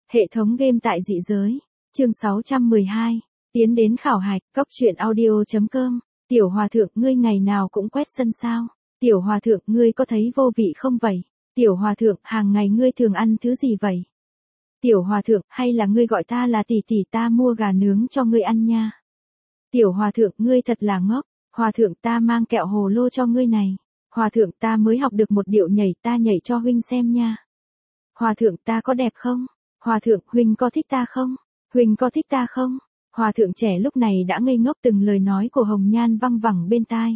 Hệ thống game tại dị giới. Chương 612. Tiến đến khảo hạch. Cốc truyện audio.com. Tiểu hòa thượng, ngươi ngày nào cũng quét sân sao? Tiểu hòa thượng, ngươi có thấy vô vị không vậy? Tiểu hòa thượng, hàng ngày ngươi thường ăn thứ gì vậy? Tiểu hòa thượng, hay là ngươi gọi ta là tỷ tỷ, ta mua gà nướng cho ngươi ăn nha. Tiểu hòa thượng, ngươi thật là ngốc. Hòa thượng, ta mang kẹo hồ lô cho ngươi này. Hòa thượng, ta mới học được một điệu nhảy, ta nhảy cho huynh xem nha. Hòa thượng, ta có đẹp không? Hòa thượng, huynh có thích ta không? Huynh có thích ta không? Hòa thượng trẻ lúc này đã ngây ngốc, từng lời nói của Hồng Nhan văng vẳng bên tai.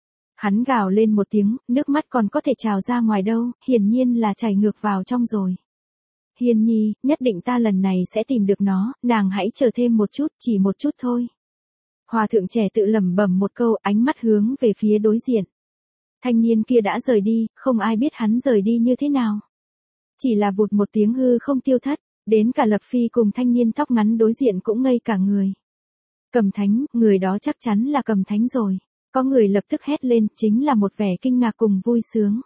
Hắn gào lên một tiếng, nước mắt còn có thể trào ra ngoài đâu, hiển nhiên là chảy ngược vào trong rồi. Hiên nhi, nhất định ta lần này sẽ tìm được nó, nàng hãy chờ thêm một chút, chỉ một chút thôi. Hòa thượng trẻ tự lẩm bẩm một câu, ánh mắt hướng về phía đối diện. Thanh niên kia đã rời đi, không ai biết hắn rời đi như thế nào. Chỉ là vụt một tiếng hư không tiêu thất, đến cả Lập Phi cùng thanh niên tóc ngắn đối diện cũng ngây cả người. Cầm Thánh, người đó chắc chắn là Cầm Thánh rồi. Có người lập tức hét lên, chính là một vẻ kinh ngạc cùng vui sướng.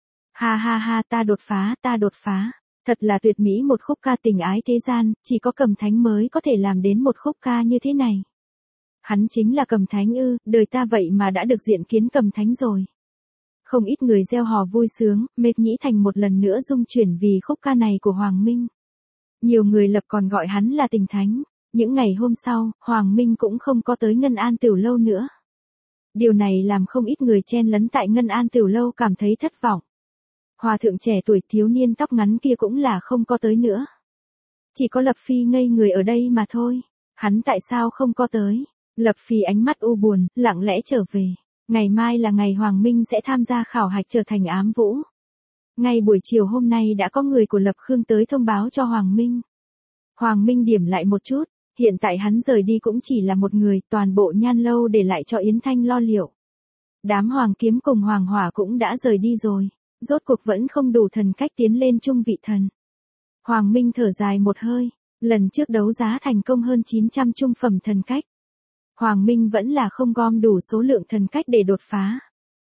Ha ha ha, ta đột phá. Thật là tuyệt mỹ một khúc ca tình ái thế gian, chỉ có Cầm Thánh mới có thể làm đến một khúc ca như thế này. Hắn chính là Cầm Thánh ư? Đời ta vậy mà đã được diện kiến Cầm Thánh rồi. Không ít người reo hò vui sướng, Mệt Nhĩ Thành một lần nữa rung chuyển vì khúc ca này của Hoàng Minh. Nhiều người lập còn gọi hắn là Tình Thánh. Những ngày hôm sau, Hoàng Minh cũng không có tới Ngân An Tiểu Lâu nữa. Điều này làm không ít người chen lấn tại Ngân An Tiểu Lâu cảm thấy thất vọng. Hòa thượng trẻ tuổi thiếu niên tóc ngắn kia cũng là không có tới nữa. Chỉ có Lập Phi ngây người ở đây mà thôi. Hắn tại sao không có tới? Lập Phi ánh mắt u buồn, lặng lẽ trở về. Ngày mai là ngày Hoàng Minh sẽ tham gia khảo hạch trở thành ám vũ. Ngay buổi chiều hôm nay đã có người của Lập Khương tới thông báo cho Hoàng Minh. Hoàng Minh điểm lại một chút, hiện tại hắn rời đi cũng chỉ là một người, toàn bộ Nhan Lâu để lại cho Yến Thanh lo liệu. Đám Hoàng Kiếm cùng Hoàng Hỏa cũng đã rời đi rồi, rốt cuộc vẫn không đủ thần cách tiến lên trung vị thần. Hoàng Minh thở dài một hơi, lần trước đấu giá thành công hơn 900 trung phẩm thần cách. Hoàng Minh vẫn là không gom đủ số lượng thần cách để đột phá.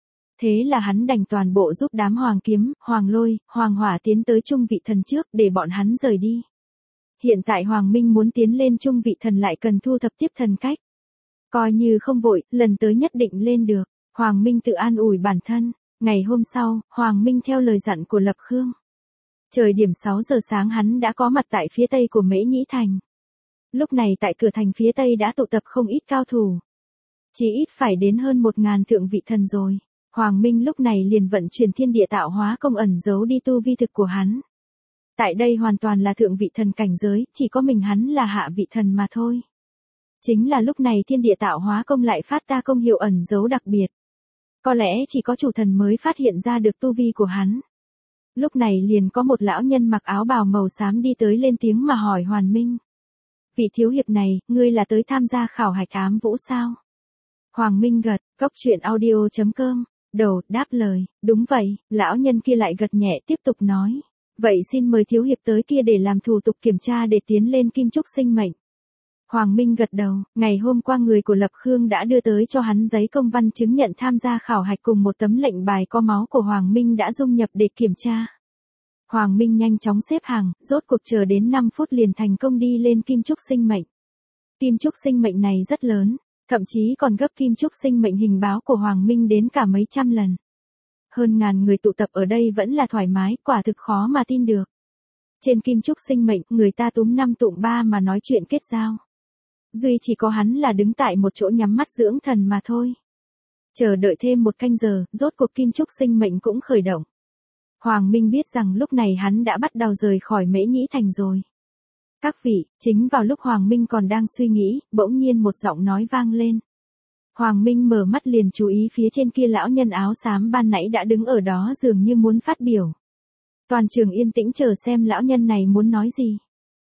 Thế là hắn đành toàn bộ giúp đám Hoàng Kiếm, Hoàng Lôi, Hoàng Hỏa tiến tới trung vị thần trước để bọn hắn rời đi. Hiện tại Hoàng Minh muốn tiến lên trung vị thần lại cần thu thập tiếp thần cách. Coi như không vội, lần tới nhất định lên được. Hoàng Minh tự an ủi bản thân. Ngày hôm sau, Hoàng Minh theo lời dặn của Lập Khương. Trời điểm 6 giờ sáng hắn đã có mặt tại phía tây của Mễ Nhĩ Thành. Lúc này tại cửa thành phía tây đã tụ tập không ít cao thủ. Chỉ ít phải đến hơn 1000 thượng vị thần rồi. Hoàng Minh lúc này liền vận chuyển thiên địa tạo hóa công ẩn giấu đi tu vi thực của hắn. Tại đây hoàn toàn là thượng vị thần cảnh giới, chỉ có mình hắn là hạ vị thần mà thôi. Chính là lúc này thiên địa tạo hóa công lại phát ra công hiệu ẩn giấu đặc biệt. Có lẽ chỉ có chủ thần mới phát hiện ra được tu vi của hắn. Lúc này liền có một lão nhân mặc áo bào màu xám đi tới lên tiếng mà hỏi Hoàng Minh. Vị thiếu hiệp này, ngươi là tới tham gia khảo hạch ám vũ sao? Hoàng Minh gật, cốc truyện audio.com, đầu, đáp lời, đúng vậy, lão nhân kia lại gật nhẹ tiếp tục nói. Vậy xin mời thiếu hiệp tới kia để làm thủ tục kiểm tra để tiến lên kim trúc sinh mệnh. Hoàng Minh gật đầu, ngày hôm qua người của Lập Khương đã đưa tới cho hắn giấy công văn chứng nhận tham gia khảo hạch cùng một tấm lệnh bài có máu của Hoàng Minh đã dung nhập để kiểm tra. Hoàng Minh nhanh chóng xếp hàng, rốt cuộc chờ đến 5 phút liền thành công đi lên kim trúc sinh mệnh. Kim trúc sinh mệnh này rất lớn, thậm chí còn gấp kim trúc sinh mệnh hình báo của Hoàng Minh đến cả mấy trăm lần. Hơn ngàn người tụ tập ở đây vẫn là thoải mái, quả thực khó mà tin được. Trên kim trúc sinh mệnh, người ta túm 5 tụm 3 mà nói chuyện kết giao. Duy chỉ có hắn là đứng tại một chỗ nhắm mắt dưỡng thần mà thôi. Chờ đợi thêm một canh giờ, rốt cuộc kim trúc sinh mệnh cũng khởi động. Hoàng Minh biết rằng lúc này hắn đã bắt đầu rời khỏi Mễ Nhĩ Thành rồi. Các vị, chính vào lúc Hoàng Minh còn đang suy nghĩ, bỗng nhiên một giọng nói vang lên. Hoàng Minh mở mắt liền chú ý phía trên kia lão nhân áo xám ban nãy đã đứng ở đó dường như muốn phát biểu. Toàn trường yên tĩnh chờ xem lão nhân này muốn nói gì.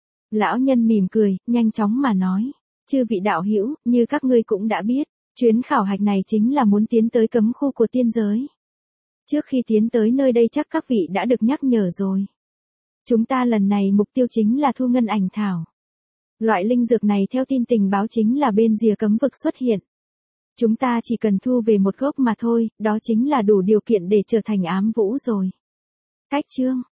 Lão nhân mỉm cười, nhanh chóng mà nói. Chư vị đạo hữu, như các ngươi cũng đã biết, chuyến khảo hạch này chính là muốn tiến tới cấm khu của tiên giới. Trước khi tiến tới nơi đây chắc các vị đã được nhắc nhở rồi. Chúng ta lần này mục tiêu chính là thu ngân ảnh thảo. Loại linh dược này theo tin tình báo chính là bên rìa cấm vực xuất hiện. Chúng ta chỉ cần thu về một gốc mà thôi, đó chính là đủ điều kiện để trở thành ám vũ rồi. Cách chương